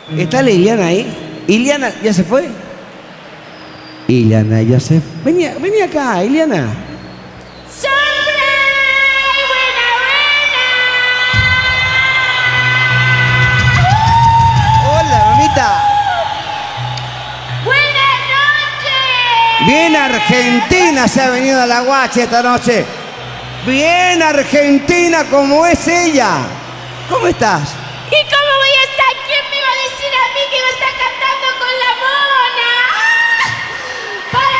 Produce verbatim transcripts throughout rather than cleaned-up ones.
¿Está Liliana ahí? ¿Iliana ya se fue? Iliana ya se fue. Vení, vení acá, Iliana. Hola, mamita. Buenas noches. Bien Argentina se ha venido a la guacha esta noche. Bien Argentina como es ella. ¿Cómo estás? ¿Y cómo voy a estar? ¿Quién me iba a decir a mí que iba a estar cantando con la mona? ¡Ah! ¡Para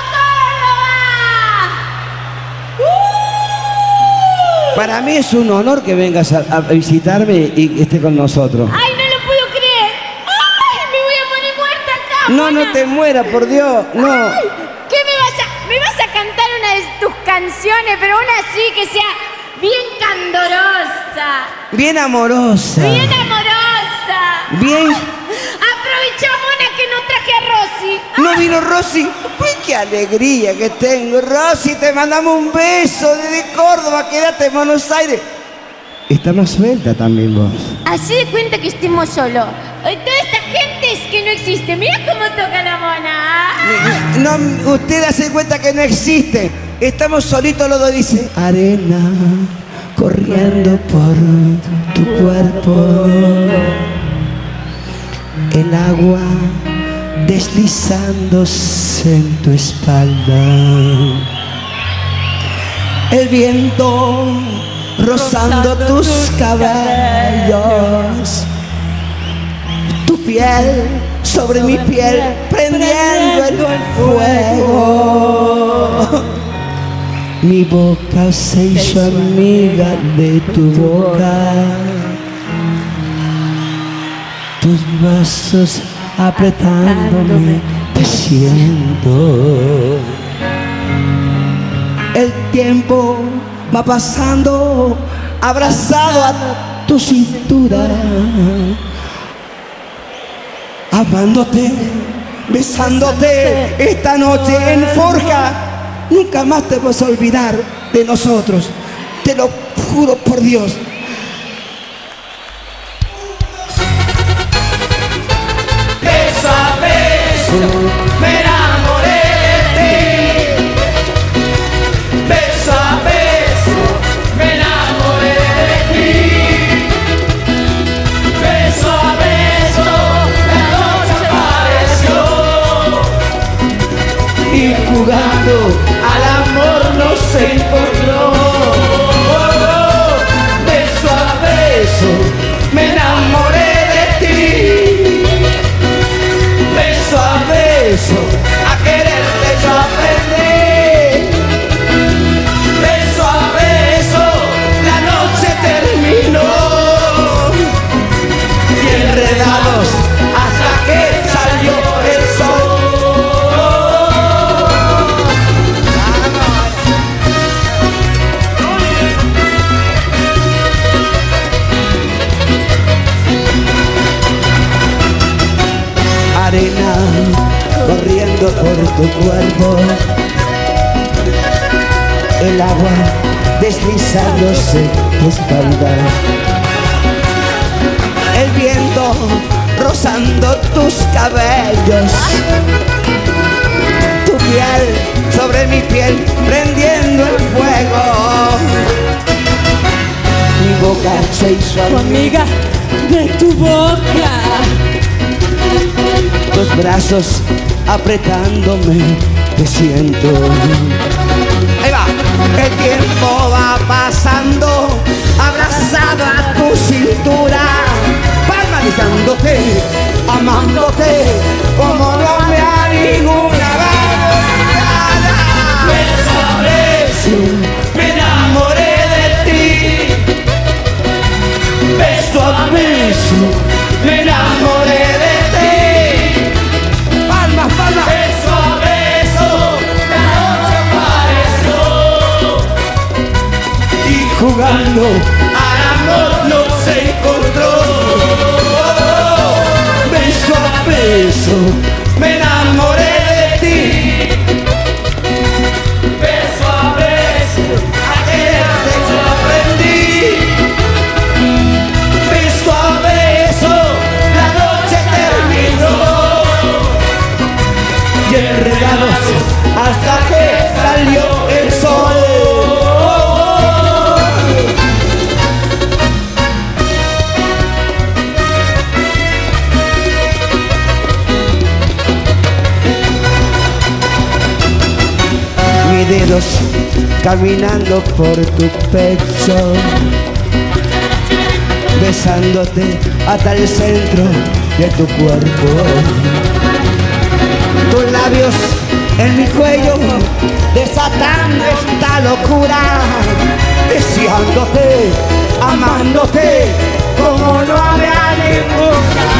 todo Córdoba! ¡Uh! Para mí es un honor que vengas a, a visitarme y que esté con nosotros. ¡Ay, no lo puedo creer! ¡Ay, me voy a morir muerta acá! No, mona! no te mueras, por Dios, no. Ay, ¿qué me vas a...? Me vas a cantar una de tus canciones, pero una así que sea bien candorosa. Bien amorosa. Bien amorosa. Bien. Aprovecha, mona, que no traje a Rosy. ¿No vino Rosy? Uy, qué alegría que tengo. Rosy, te mandamos un beso desde Córdoba. Quédate en Buenos Aires. Está más suelta también vos. Así de cuenta que estemos solos. Toda esta gente es que no existe. Mira cómo toca la mona. No, usted hace cuenta que no existe. Estamos solitos los dos, dice. Arena corriendo por tu cuerpo. El agua deslizándose en tu espalda. El viento rozando tus cabellos. Tu piel sobre mi piel prendiendo el fuego. Mi boca se hizo amiga de tu boca. Tus brazos apretándome, te siento. El tiempo va pasando, abrazado a tu cintura. Amándote, besándote esta noche en Forja. Nunca más te vas a olvidar de nosotros. Te lo juro por Dios. Beso a beso me enamoré de ti. Beso a beso me enamoré de ti. Beso a beso la noche apareció y jugando al amor nos encontró. Beso a beso me enamoré de ti. Beso a beso a quererte yo aprendí. Beso a beso la noche terminó y enredados hasta que salió el sol. Arena corriendo por tu cuerpo. El agua deslizándose tu espalda. El viento rozando tus cabellos. Tu piel sobre mi piel prendiendo el fuego. Mi boca se hizo amiga de tu boca. Tus brazos apretándome, te siento. Ahí va. El tiempo va pasando, abrazado a tu cintura, palmadizándote, amándote, como no me ha ninguna vez. Beso a beso me enamoré de ti. Beso a beso me enamoré de ti. Palmas, palmas. Beso a beso la noche apareció y jugando al amor nos encontró. Beso a beso me enamoré de ti. Beso a beso a quererte yo aprendí. Beso a beso la noche dedos caminando por tu pecho, besándote hasta el centro de tu cuerpo. Tus labios en mi cuello, desatando esta locura, deseándote, amándote como no habrá ninguna.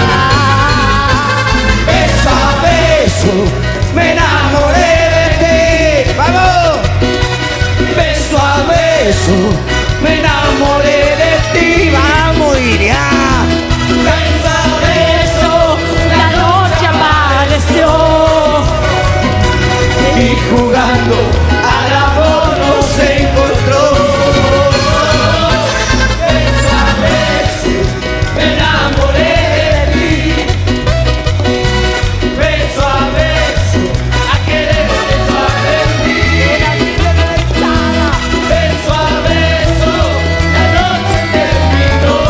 Beso a beso me enamoré de ti. ¡Vamos! Beso a beso me enamoré de ti. ¡Vamos, Iria! Beso a beso la noche apareció y jugando al amor nos encontró. Beso a beso me enamoré de ti. Beso a beso a quererte yo aprendí. Beso a beso la noche terminó,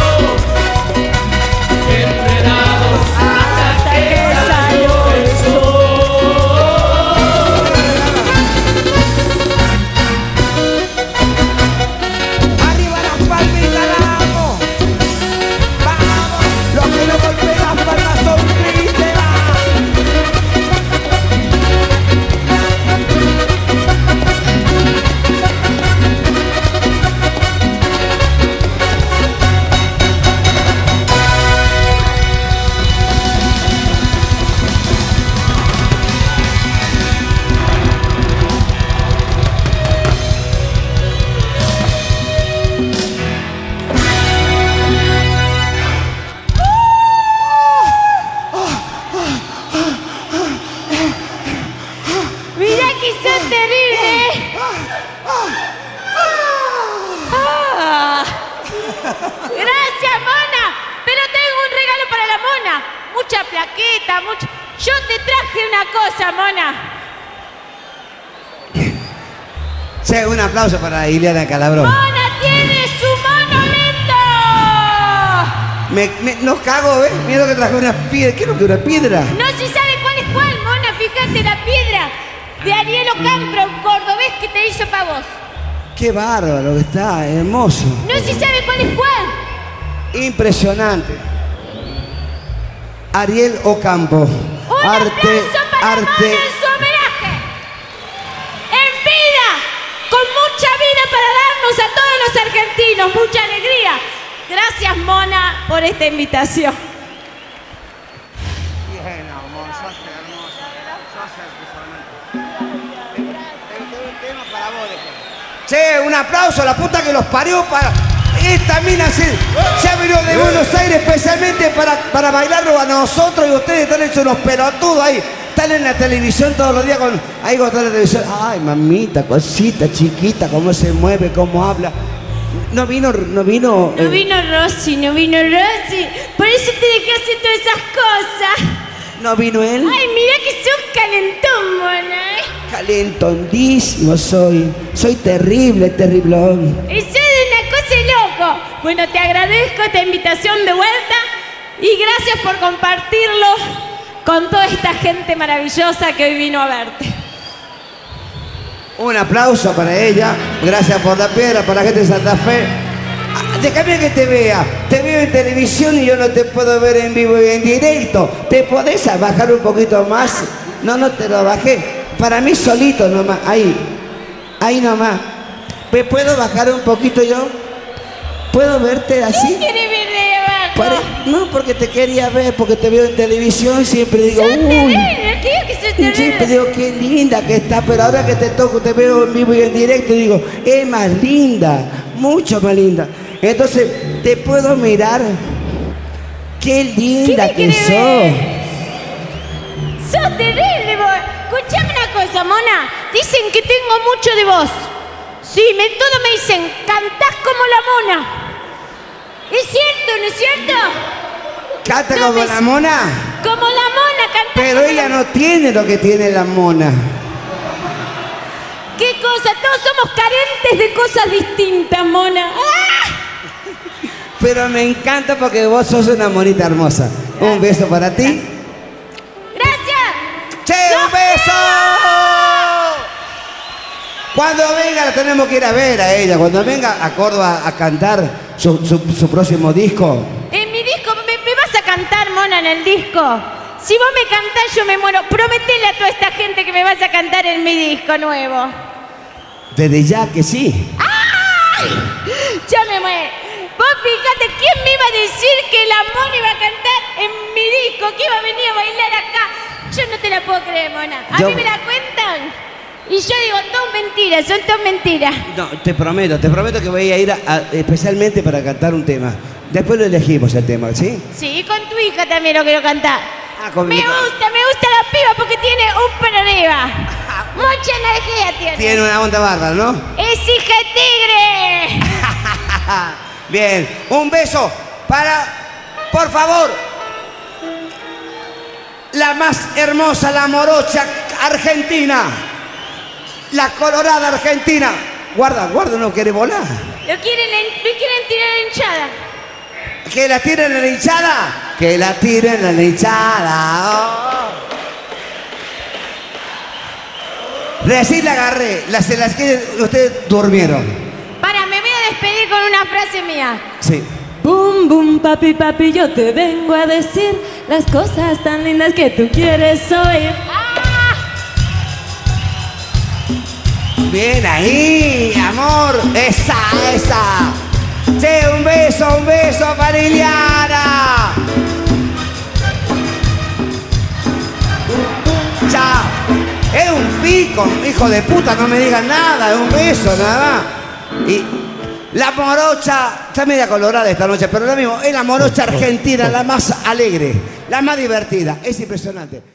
enredados hasta que salió el sol. Arriba las palmitas, la amo. Vamos, los que no golpean las palmas son tristes. Mirá que sos terrible. Ah. Gracias, mona. Pero tengo un regalo para la mona. Mucha plaqueta, mucho. Yo te traje una cosa, mona. Che, un aplauso para Ileana Calabró. Mona tiene su monolito. Me, me, no cago, ¿ves? Mira que traje una piedra. ¿Qué es lo que una piedra? No se sabe cuál es cuál, mona. Fíjate la piedra de Ariel Ocampro, un cordobés que te hizo para vos. Qué bárbaro que está, hermoso. No se sabe cuál es cuál. Impresionante. Ariel Ocampo. Un Arte, aplauso para arte. Mona en su homenaje. En vida, con mucha vida para darnos a todos los argentinos, mucha alegría. Gracias, Mona, por esta invitación. Bien, amor, sos hermosa. Sos impresionante. Tengo un tema para vos después. Che, un aplauso a la puta que los parió para... Esta mina se, se ha venido de Buenos Aires especialmente para, para bailarlo a nosotros y ustedes están hechos unos pelotudos ahí. Están en la televisión todos los días con... Ahí con toda la televisión. Ay, mamita, cosita chiquita, cómo se mueve, cómo habla. No vino, no vino... No eh, vino Rosy, no vino Rosy. Por eso te dejé hacer todas esas cosas. no vino él. Ay, mira que sos calentón, mona. ¿eh? Calentondísimo soy. Soy terrible, terriblón. Eso es una cosa de loco. Bueno, te agradezco esta invitación de vuelta y gracias por compartirlo con toda esta gente maravillosa que hoy vino a verte. Un aplauso para ella. Gracias por la piedra, para la gente de Santa Fe. Ah, déjame que te vea. Te veo en televisión y yo no te puedo ver en vivo y en directo. ¿Te podés bajar un poquito más? No, no te lo bajé. Para mí solito nomás. Ahí. Ahí nomás. ¿Me puedo bajar un poquito yo? ¿Puedo verte así? ¿Qué quieres ver de abajo? Pare- No, porque te quería ver, porque te veo en televisión y siempre digo, Sos uy. terrible, te digo que sos Y siempre terrible. digo, qué linda que está, pero ahora que te toco, te veo en vivo y en directo, digo, es más linda, mucho más linda. Entonces, ¿te puedo mirar? Qué linda ¿Qué me que querés sos. Sos terrible, vos. Escuchame una cosa, mona. Dicen que tengo mucho de voz. Sí, me, todo me dicen, cantás como la mona. ¿Es cierto, no es cierto? ¿Canta No como me- la mona? Como la mona, cantás Pero como ella la- no tiene lo que tiene la mona. ¿Qué cosa? Todos somos carentes de cosas distintas, mona. ¡Ah! Pero me encanta porque vos sos una monita hermosa. Un beso para ti. ¡Gracias! ¡Che, un beso! Cuando venga la tenemos que ir a ver a ella. Cuando venga a Córdoba a cantar su, su, su próximo disco. En mi disco, me, me vas a cantar, mona, en el disco. Si vos me cantás, yo me muero. Prometele a toda esta gente que me vas a cantar en mi disco nuevo. Desde ya que sí. ¡Ay! Ya me muero. Vos fíjate, ¿quién me iba a decir que la mona iba a cantar en mi disco? Que iba a venir a bailar acá. Yo no te la puedo creer, mona. A Yo... mí me la cuentan. Y yo digo, todo mentiras, son todo mentiras. No, te prometo, te prometo que voy a ir a, a, especialmente para cantar un tema. Después lo elegimos el tema, ¿sí? Sí, y con tu hija también lo quiero cantar. Ah, con me mi... gusta, me gusta la piba porque tiene un pelo arriba. Mucha energía tiene. Tiene una onda bárbara, ¿no? ¡Es hija de tigre! Bien, un beso para, por favor, la más hermosa, la morocha argentina. La colorada argentina. Guarda, guarda, no quiere volar. Lo quieren, lo quieren tirar en hinchada. Que la tiren en la hinchada. Que la tiren en la hinchada. Oh. Recién la agarré. Las, las que ustedes durmieron. Para, me voy a despedir con una frase mía. Sí. Bum, bum, papi, papi, yo te vengo a decir las cosas tan lindas que tú quieres oír. ¡Ah! Bien ahí, amor. Esa, esa. Che, un beso, un beso para Liliana. Chao. Es un pico, hijo de puta, no me digan nada. Es un beso, nada más. Y la morocha, está media colorada esta noche, pero lo mismo, es la morocha argentina, la más alegre, la más divertida. Es impresionante.